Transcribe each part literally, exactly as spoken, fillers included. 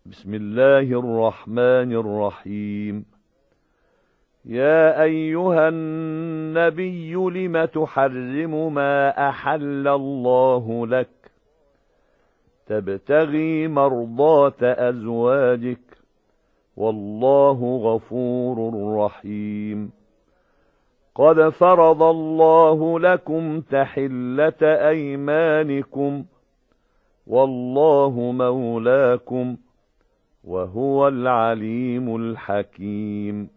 بسم الله الرحمن الرحيم. يا أيها النبي لم تحرم ما أحل الله لك تبتغي مرضات أزواجك والله غفور رحيم. قد فرض الله لكم تحلة أيمانكم والله مولاكم وهو العليم الحكيم.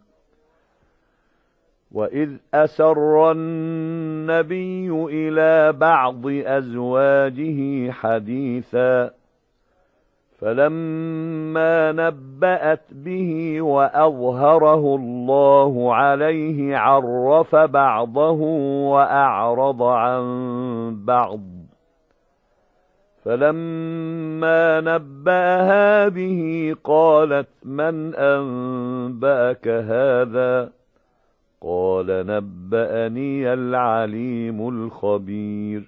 وإذ أسر النبي إلى بعض أزواجه حديثا فلما نبأت به وأظهره الله عليه عرف بعضه وأعرض عن بعض، فلما نبأها به قالت من أنبأك هذا؟ قال نبأني العليم الخبير.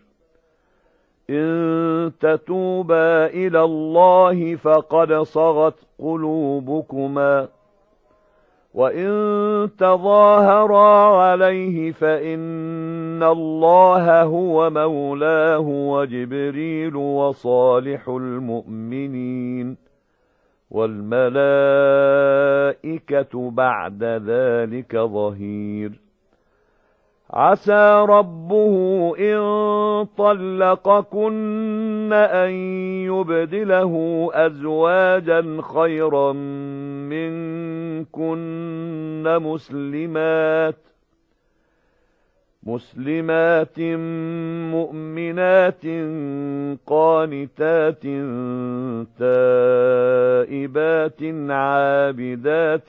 إن تتوبا إلى الله فقد صغت قلوبكما، وإن تظاهرا عليه فإن الله هو مولاه وجبريل وصالح المؤمنين والملائكة بعد ذلك ظهير. عسى ربه إن طلقكن أن يبدله أزواجا خيرا منكن مسلمات مسلمات مؤمنات قانتات تائبات عابدات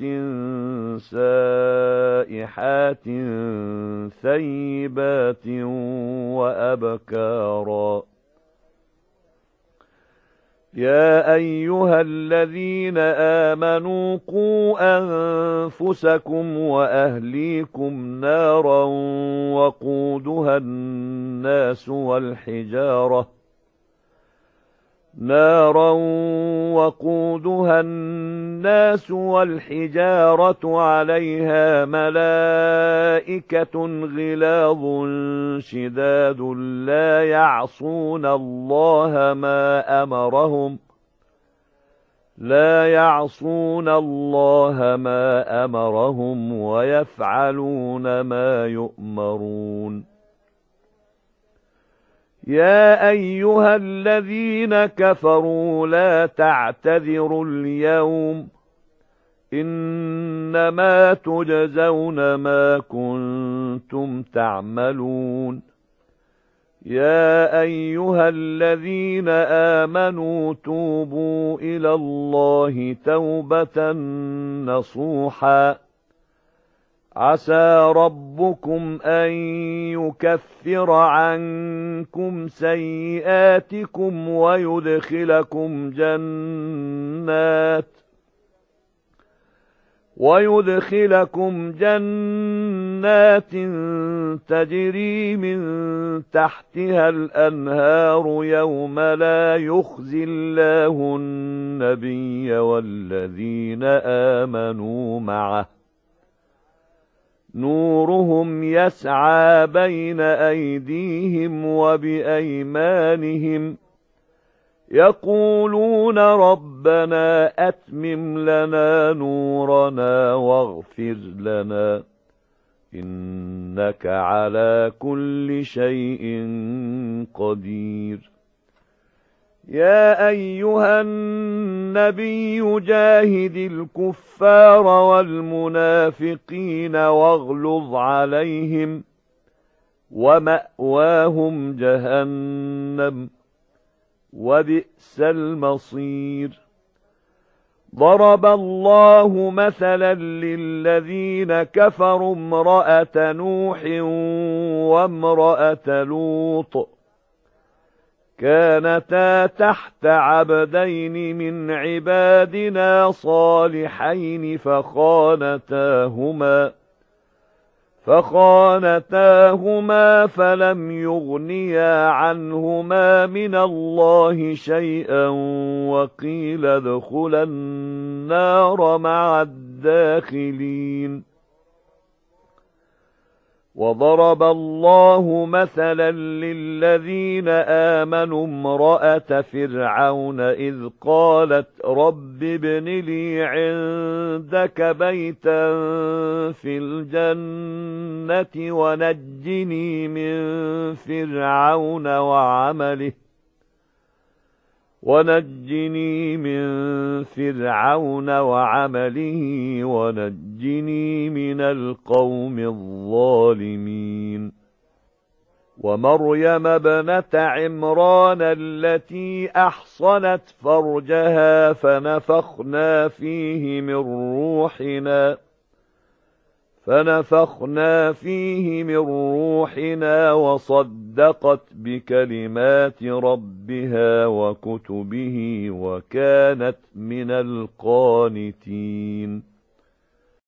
سائحات ثيبات وأبكارا. يا أيها الذين آمنوا قوا أنفسكم وأهليكم نارا وقودها الناس والحجارة نارا وقودها الناس والحجارة عليها ملائكة غلاظ شداد لا يعصون الله ما أمرهم لا يعصون الله ما أمرهم ويفعلون ما يؤمرون. يا أيها الذين كفروا لا تعتذروا اليوم إنما تجزون ما كنتم تعملون. يا أيها الذين آمنوا توبوا إلى الله توبة نصوحا عسى ربكم أن يكفر عنكم سيئاتكم ويدخلكم جنات ويدخلكم جنات تجري من تحتها الأنهار يوم لا يخزي الله النبي والذين آمنوا معه نورهم يسعى بين أيديهم وبأيمانهم يقولون ربنا أتمم لنا نورنا واغفر لنا إنك على كل شيء قدير. يا أيها النبي جاهد الكفار والمنافقين واغلظ عليهم ومأواهم جهنم وبئس المصير. ضرب الله مثلا للذين كفروا امرأة نوح وامرأة لوط كانتا تحت عبدين من عبادنا صالحين فخانتاهما فخانتاهما فلم يغنيا عنهما من الله شيئا وقيل ادخلا النار مع الداخلين. وضرب الله مثلا للذين آمنوا امرأة فرعون إذ قالت رب ابن لي عندك بيتا في الجنة ونجني من فرعون وعمله ونجني من فرعون وعمله ونجني من القوم الظالمين. ومريم ابنة عمران التي أحصنت فرجها فنفخنا فيه من روحنا فنفخنا فيه من روحنا وصدقت بكلمات ربها وكتبه وكانت من القانتين.